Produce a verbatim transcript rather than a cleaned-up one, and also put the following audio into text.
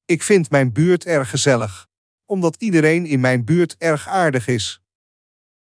Ik vind mijn buurt erg gezellig, omdat iedereen in mijn buurt erg aardig is.